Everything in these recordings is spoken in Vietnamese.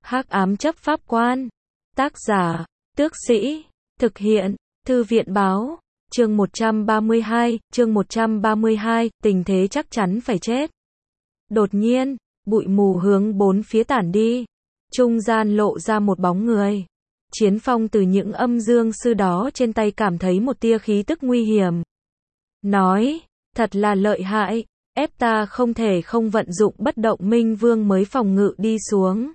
Hắc ám chấp pháp quan. Tác giả, Tước Sĩ. Thực hiện, Thư viện báo. Chương 132, tình thế chắc chắn phải chết. Đột nhiên, bụi mù hướng bốn phía tản đi. Trung gian lộ ra một bóng người. Chiến Phong từ những âm dương sư đó trên tay cảm thấy một tia khí tức nguy hiểm. Nói, thật là lợi hại, ép ta không thể không vận dụng bất động minh vương mới phòng ngự đi xuống.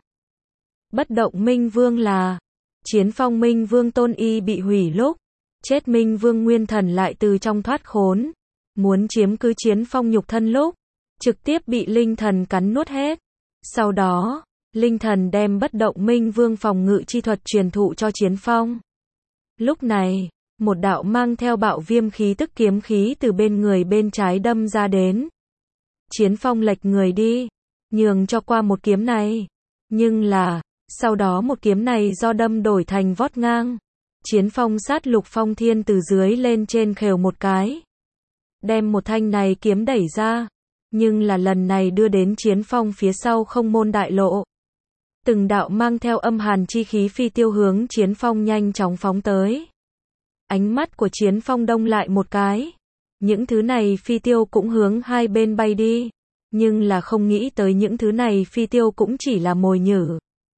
Bất động minh vương là Chiến Phong minh vương tôn y bị hủy lúc chết, minh vương nguyên thần lại từ trong thoát khốn, muốn chiếm cứ Chiến Phong nhục thân lúc trực tiếp bị linh thần cắn nuốt hết. Sau đó, linh thần đem bất động minh vương phòng ngự chi thuật truyền thụ cho Chiến Phong. Lúc này, một đạo mang theo bạo viêm khí tức kiếm khí từ bên người bên trái đâm ra đến. Chiến Phong lệch người đi, nhường cho qua một kiếm này. Nhưng là, sau đó một kiếm này do đâm đổi thành vót ngang. Chiến Phong sát lục phong thiên từ dưới lên trên khều một cái, đem một thanh này kiếm đẩy ra. Nhưng là lần này đưa đến Chiến Phong phía sau không môn đại lộ. Từng đạo mang theo âm hàn chi khí phi tiêu hướng Chiến Phong nhanh chóng phóng tới. Ánh mắt của Chiến Phong đông lại một cái. Những thứ này phi tiêu cũng hướng hai bên bay đi. Nhưng là không nghĩ tới những thứ này phi tiêu cũng chỉ là mồi nhử.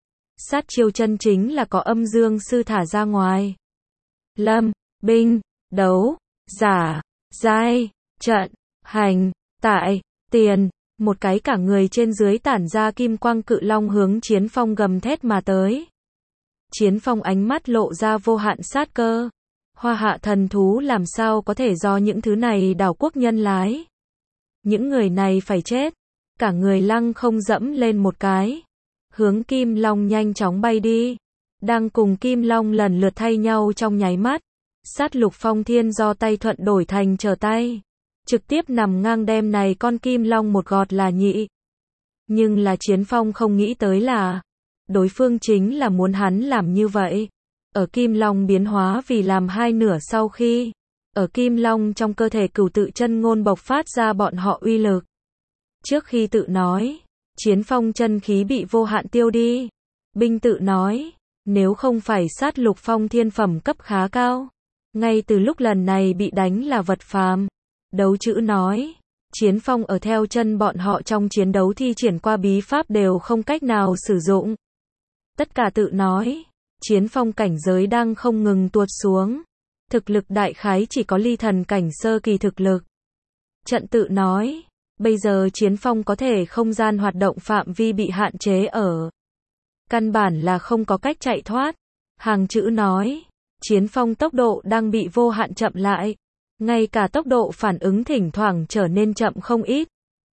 Sát chiêu chân chính là có âm dương sư thả ra ngoài. Lâm, binh, đấu, giả, giai, trận, hành, tại, tiền. Một cái cả người trên dưới tản ra kim quang cự long hướng Chiến Phong gầm thét mà tới. Chiến Phong ánh mắt lộ ra vô hạn sát cơ. Hoa hạ thần thú làm sao có thể do những thứ này đảo quốc nhân lái. Những người này phải chết. Cả người lăng không dẫm lên một cái. Hướng Kim Long nhanh chóng bay đi. Đang cùng Kim Long lần lượt thay nhau trong nháy mắt. Sát lục phong thiên do tay thuận đổi thành trở tay. Trực tiếp nằm ngang đem này con Kim Long một gọt là nhị. Nhưng là Chiến Phong không nghĩ tới là đối phương chính là muốn hắn làm như vậy. Ở Kim Long biến hóa vì làm hai nửa sau khi ở Kim Long trong cơ thể cửu tự chân ngôn bộc phát ra bọn họ uy lực. Trước khi tự nói, Chiến Phong chân khí bị vô hạn tiêu đi. Binh tự nói, nếu không phải sát lục phong thiên phẩm cấp khá cao, ngay từ lúc lần này bị đánh là vật phàm. Đấu chữ nói, Chiến Phong ở theo chân bọn họ trong chiến đấu thi triển qua bí pháp đều không cách nào sử dụng. Tất cả tự nói, Chiến Phong cảnh giới đang không ngừng tuột xuống. Thực lực đại khái chỉ có ly thần cảnh sơ kỳ thực lực. Trận tự nói, bây giờ Chiến Phong có thể không gian hoạt động phạm vi bị hạn chế ở. Căn bản là không có cách chạy thoát. Hàng chữ nói, Chiến Phong tốc độ đang bị vô hạn chậm lại. Ngay cả tốc độ phản ứng thỉnh thoảng trở nên chậm không ít.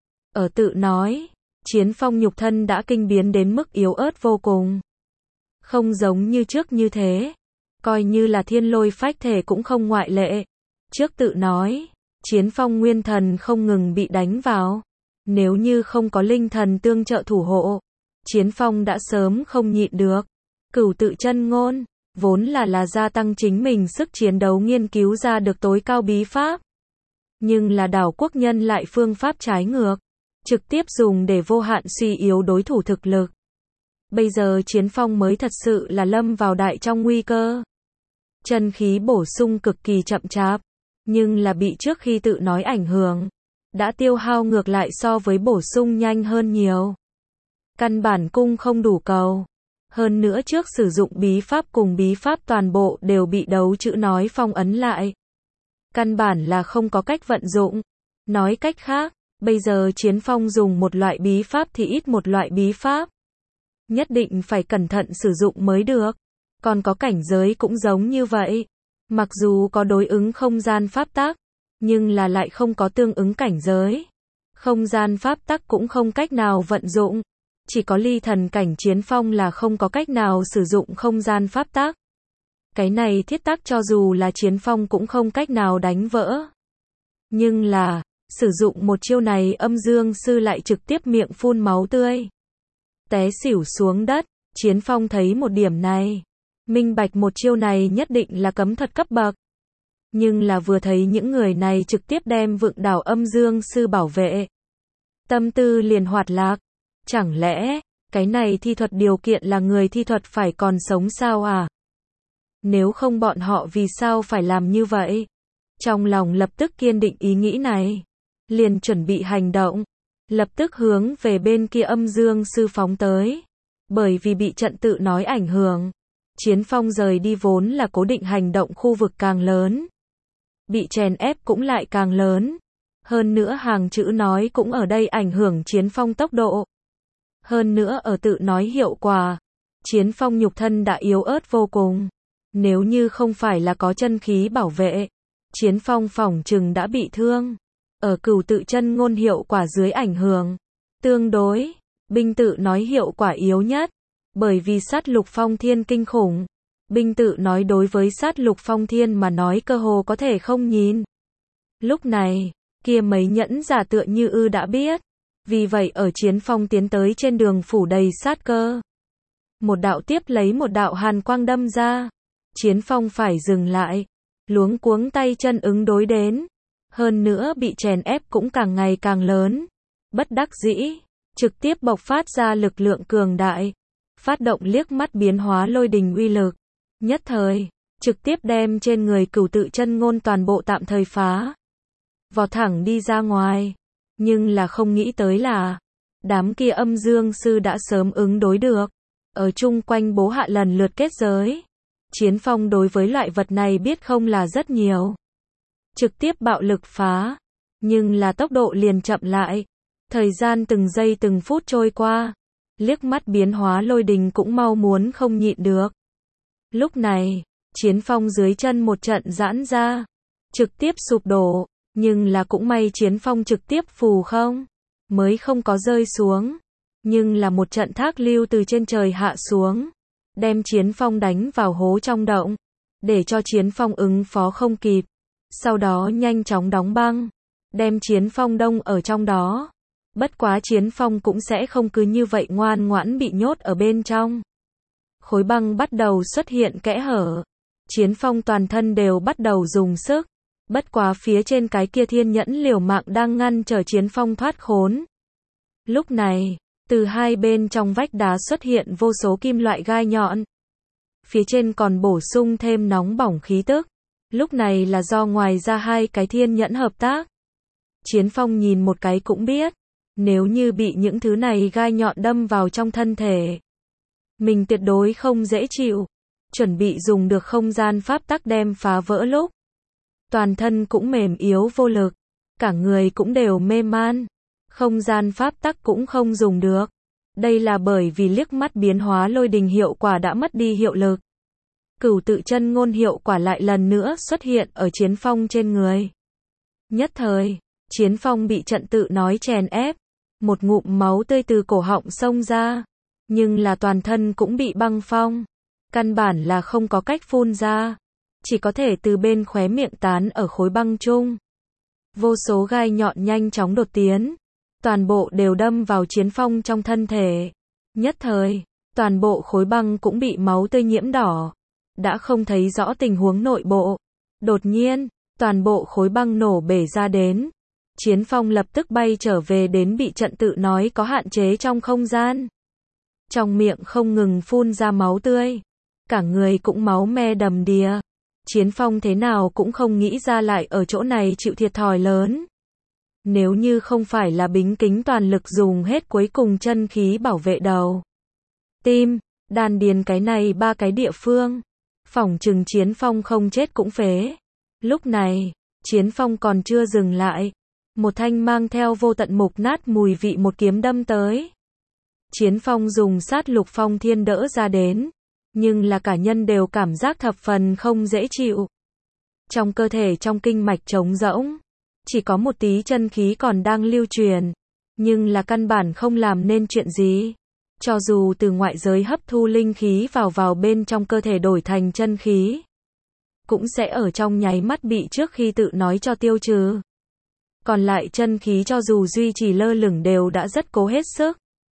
Ở tự nói, Chiến Phong nhục thân đã kinh biến đến mức yếu ớt vô cùng. Không giống như trước như thế. Coi như là thiên lôi phách thể cũng không ngoại lệ. Trước tự nói, Chiến Phong nguyên thần không ngừng bị đánh vào. Nếu như không có linh thần tương trợ thủ hộ, Chiến Phong đã sớm không nhịn được. Cửu tự chân ngôn vốn là gia tăng chính mình sức chiến đấu nghiên cứu ra được tối cao bí pháp. Nhưng là đảo quốc nhân lại phương pháp trái ngược. Trực tiếp dùng để vô hạn suy yếu đối thủ thực lực. Bây giờ Chiến Phong mới thật sự là lâm vào đại trong nguy cơ. Chân khí bổ sung cực kỳ chậm chạp. Nhưng là bị trước khi tự nói ảnh hưởng. Đã tiêu hao ngược lại so với bổ sung nhanh hơn nhiều. Căn bản cung không đủ cầu. Hơn nữa trước sử dụng bí pháp cùng bí pháp toàn bộ đều bị đấu chữ nói phong ấn lại. Căn bản là không có cách vận dụng. Nói cách khác, bây giờ Chiến Phong dùng một loại bí pháp thì ít một loại bí pháp. Nhất định phải cẩn thận sử dụng mới được. Còn có cảnh giới cũng giống như vậy. Mặc dù có đối ứng không gian pháp tắc, nhưng là lại không có tương ứng cảnh giới. Không gian pháp tắc cũng không cách nào vận dụng. Chỉ có ly thần cảnh Chiến Phong là không có cách nào sử dụng không gian pháp tắc. Cái này thiết tắc cho dù là Chiến Phong cũng không cách nào đánh vỡ. Nhưng là, sử dụng một chiêu này âm dương sư lại trực tiếp miệng phun máu tươi. Té xỉu xuống đất. Chiến Phong thấy một điểm này. Minh bạch một chiêu này nhất định là cấm thuật cấp bậc. Nhưng là vừa thấy những người này trực tiếp đem vượng đảo âm dương sư bảo vệ. Tâm tư liền hoạt lạc. Chẳng lẽ, Cái này thi thuật điều kiện là người thi thuật phải còn sống sao à? Nếu không bọn họ vì sao phải làm như vậy? Trong lòng lập tức kiên định ý nghĩ này. Liền chuẩn bị hành động. Lập tức hướng về bên kia âm dương sư phóng tới. Bởi vì bị trận tự nói ảnh hưởng. Chiến phong rời đi vốn là cố định hành động khu vực càng lớn. Bị chèn ép cũng lại càng lớn. Hơn nữa hàng chữ nói cũng ở đây ảnh hưởng chiến phong tốc độ. Hơn nữa ở tự nói hiệu quả. Chiến phong nhục thân đã yếu ớt vô cùng. Nếu như không phải là có chân khí bảo vệ. Chiến phong phỏng chừng đã bị thương. Ở cửu tự chân ngôn hiệu quả dưới ảnh hưởng. Tương đối, binh tự nói hiệu quả yếu nhất. Bởi vì sát lục phong thiên kinh khủng. Binh tự nói đối với sát lục phong thiên mà nói cơ hồ có thể không nhìn. Lúc này, kia mấy nhẫn giả tựa như đã biết. Vì vậy ở chiến phong tiến tới trên đường phủ đầy sát cơ. Một đạo tiếp lấy một đạo hàn quang đâm ra. Chiến phong phải dừng lại. Luống cuống tay chân ứng đối đến. Hơn nữa bị chèn ép cũng càng ngày càng lớn. Bất đắc dĩ, trực tiếp bộc phát ra lực lượng cường đại. Phát động liếc mắt biến hóa lôi đình uy lực. Nhất thời, trực tiếp đem trên người cửu tự chân ngôn toàn bộ tạm thời phá. Vọt thẳng đi ra ngoài. Nhưng là không nghĩ tới là, đám kia âm dương sư đã sớm ứng đối được. Ở chung quanh bố hạ lần lượt kết giới. Chiến phong đối với loại vật này biết không là rất nhiều. Trực tiếp bạo lực phá. Nhưng là tốc độ liền chậm lại. Thời gian từng giây từng phút trôi qua. Liếc mắt biến hóa lôi đình cũng mau muốn không nhịn được. Lúc này, chiến phong dưới chân một trận giãn ra. Trực tiếp sụp đổ. Nhưng là cũng may chiến phong trực tiếp phù không. Mới không có rơi xuống. Nhưng là một trận thác lưu từ trên trời hạ xuống. Đem chiến phong đánh vào hố trong động. Để cho chiến phong ứng phó không kịp. Sau đó nhanh chóng đóng băng. Đem chiến phong đông ở trong đó. Bất quá chiến phong cũng sẽ không cứ như vậy ngoan ngoãn bị nhốt ở bên trong. Khối băng bắt đầu xuất hiện kẽ hở. Chiến phong toàn thân đều bắt đầu dùng sức. Bất quá phía trên cái kia thiên nhẫn liều mạng đang ngăn trở chiến phong thoát khốn. Lúc này, từ hai bên trong vách đá xuất hiện vô số kim loại gai nhọn. Phía trên còn bổ sung thêm nóng bỏng khí tức. Lúc này là do ngoài ra hai cái thiên nhẫn hợp tác. Chiến phong nhìn một cái cũng biết. Nếu như bị những thứ này gai nhọn đâm vào trong thân thể. Mình tuyệt đối không dễ chịu. Chuẩn bị dùng được không gian pháp tắc đem phá vỡ lúc. Toàn thân cũng mềm yếu vô lực. Cả người cũng đều mê man. Không gian pháp tắc cũng không dùng được. Đây là bởi vì liếc mắt biến hóa lôi đình hiệu quả đã mất đi hiệu lực. Cửu tự chân ngôn hiệu quả lại lần nữa xuất hiện ở chiến phong trên người. Nhất thời, chiến phong bị trận tự nói chèn ép. Một ngụm máu tươi từ cổ họng xông ra. Nhưng là toàn thân cũng bị băng phong. Căn bản là không có cách phun ra. Chỉ có thể từ bên khóe miệng tán ở khối băng chung. Vô số gai nhọn nhanh chóng đột tiến. Toàn bộ đều đâm vào chiến phong trong thân thể. Nhất thời, toàn bộ khối băng cũng bị máu tươi nhiễm đỏ. Đã không thấy rõ tình huống nội bộ. Đột nhiên, toàn bộ khối băng nổ bể ra đến. Chiến phong lập tức bay trở về đến bị trận tự nói có hạn chế trong không gian. Trong miệng không ngừng phun ra máu tươi. Cả người cũng máu me đầm đìa. Chiến phong thế nào cũng không nghĩ ra lại ở chỗ này chịu thiệt thòi lớn. Nếu như không phải là bính kính toàn lực dùng hết cuối cùng chân khí bảo vệ đầu. Tim, đan điền cái này ba cái địa phương. Phỏng chừng chiến phong không chết cũng phế. Lúc này, chiến phong còn chưa dừng lại. Một thanh mang theo vô tận mục nát mùi vị một kiếm đâm tới. Chiến phong dùng sát lục phong thiên đỡ ra đến. Nhưng là cả nhân đều cảm giác thập phần không dễ chịu. Trong cơ thể trong kinh mạch trống rỗng. Chỉ có một tí chân khí còn đang lưu truyền. Nhưng là căn bản không làm nên chuyện gì. Cho dù từ ngoại giới hấp thu linh khí vào bên trong cơ thể đổi thành chân khí. Cũng sẽ ở trong nháy mắt bị trước khi tự nói cho tiêu trừ. Còn lại chân khí cho dù duy trì lơ lửng đều đã rất cố hết sức.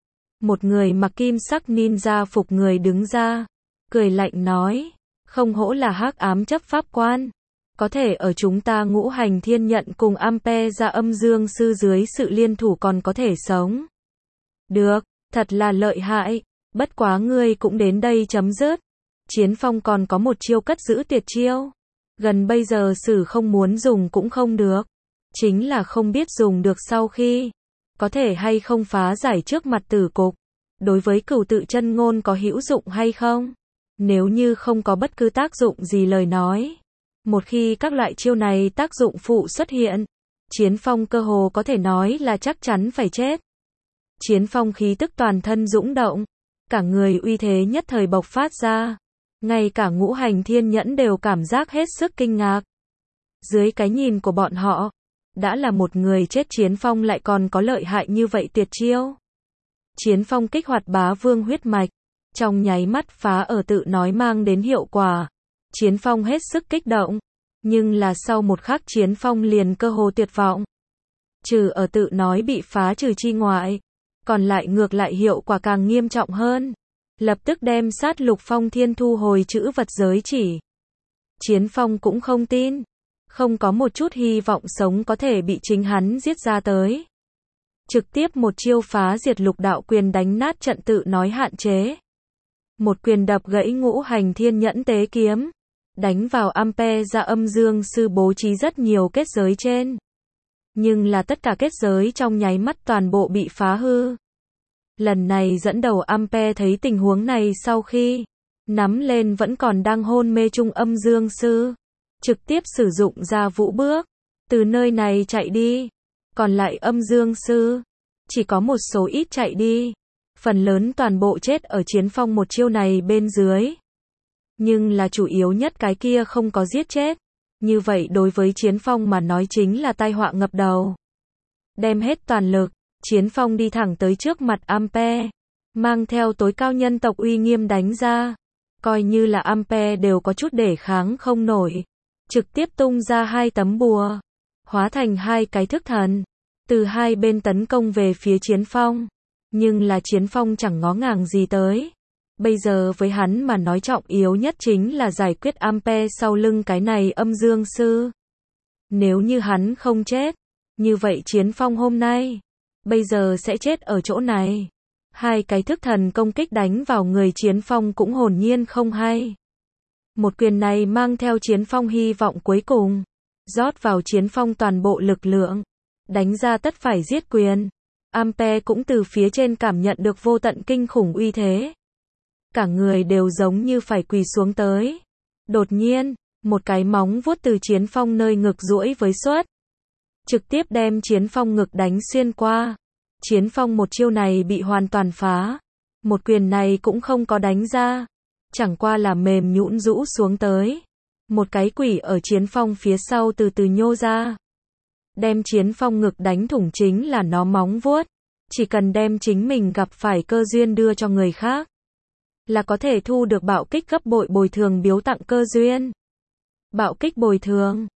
Một người mặc kim sắc ninja phục người đứng ra. Cười lạnh nói. Không hổ là hắc ám chấp pháp quan. Có thể ở chúng ta ngũ hành thiên nhận cùng Ampe ra âm dương sư dưới sự liên thủ còn có thể sống. Được, Thật là lợi hại, bất quá ngươi cũng đến đây chấm dứt. Chiến Phong còn có một chiêu cất giữ tuyệt chiêu. Gần bây giờ sử không muốn dùng cũng không được. Chính là không biết dùng được sau khi. Có thể hay không phá giải trước mặt tử cục. Đối với cửu tự chân ngôn có hữu dụng hay không? Nếu như không có bất cứ tác dụng gì lời nói. Một khi các loại chiêu này tác dụng phụ xuất hiện. Chiến Phong cơ hồ có thể nói là chắc chắn phải chết. Chiến Phong khí tức toàn thân dũng động. Cả người uy thế nhất thời bộc phát ra. Ngay cả ngũ hành thiên nhẫn đều cảm giác hết sức kinh ngạc. Dưới cái nhìn của bọn họ, đã là một người chết Chiến Phong lại còn có lợi hại như vậy tuyệt chiêu. Chiến Phong kích hoạt bá vương huyết mạch, trong nháy mắt phá ở tự nói mang đến hiệu quả. Chiến Phong hết sức kích động, nhưng là sau một khắc Chiến Phong liền cơ hồ tuyệt vọng. Trừ ở tự nói bị phá trừ chi ngoại, còn lại ngược lại hiệu quả càng nghiêm trọng hơn. Lập tức đem sát lục phong thiên thu hồi chữ vật giới chỉ. Chiến Phong cũng không tin. Không có một chút hy vọng sống có thể bị chính hắn giết ra tới. Trực tiếp một chiêu phá diệt lục đạo quyền đánh nát trận tự nói hạn chế. Một quyền đập gãy ngũ hành thiên nhẫn tế kiếm. Đánh vào Ampe ra âm dương sư bố trí rất nhiều kết giới trên. Nhưng là tất cả kết giới trong nháy mắt toàn bộ bị phá hư. Lần này dẫn đầu Ampe thấy tình huống này sau khi nắm lên vẫn còn đang hôn mê chung âm dương sư. Trực tiếp sử dụng ra vũ bước. Từ nơi này chạy đi. Còn lại âm dương sư. Chỉ có một số ít chạy đi. Phần lớn toàn bộ chết ở Chiến Phong một chiêu này bên dưới. Nhưng là chủ yếu nhất cái kia không có giết chết. Như vậy đối với Chiến Phong mà nói chính là tai họa ngập đầu. Đem hết toàn lực. Chiến Phong đi thẳng tới trước mặt Ampe. Mang theo tối cao nhân tộc uy nghiêm đánh ra. Coi như là Ampe đều có chút để kháng không nổi. Trực tiếp tung ra 2 tấm bùa. Hóa thành 2 cái thức thần. Từ hai bên tấn công về phía Chiến Phong. Nhưng là Chiến Phong chẳng ngó ngàng gì tới. Bây giờ với hắn mà nói trọng yếu nhất chính là giải quyết Ampe sau lưng cái này âm dương sư. Nếu như hắn không chết. Như vậy Chiến Phong hôm nay. Bây giờ sẽ chết ở chỗ này. 2 cái thức thần công kích đánh vào người Chiến Phong cũng hồn nhiên không hay. Một quyền này mang theo Chiến Phong hy vọng cuối cùng. Rót vào Chiến Phong toàn bộ lực lượng. Đánh ra tất phải giết quyền. Ampe cũng từ phía trên cảm nhận được vô tận kinh khủng uy thế. Cả người đều giống như phải quỳ xuống tới. Đột nhiên, một cái móng vuốt từ Chiến Phong nơi ngực duỗi với xuất. Trực tiếp đem Chiến Phong ngực đánh xuyên qua. Chiến Phong một chiêu này bị hoàn toàn phá. Một quyền này cũng không có đánh ra. Chẳng qua là mềm nhũn rũ xuống tới. Một cái quỷ ở Chiến Phong phía sau từ từ nhô ra. Đem Chiến Phong ngực đánh thủng chính là nó móng vuốt. Chỉ cần đem chính mình gặp phải cơ duyên đưa cho người khác. Là có thể thu được bạo kích gấp bội bồi thường biếu tặng cơ duyên. Bạo kích bồi thường.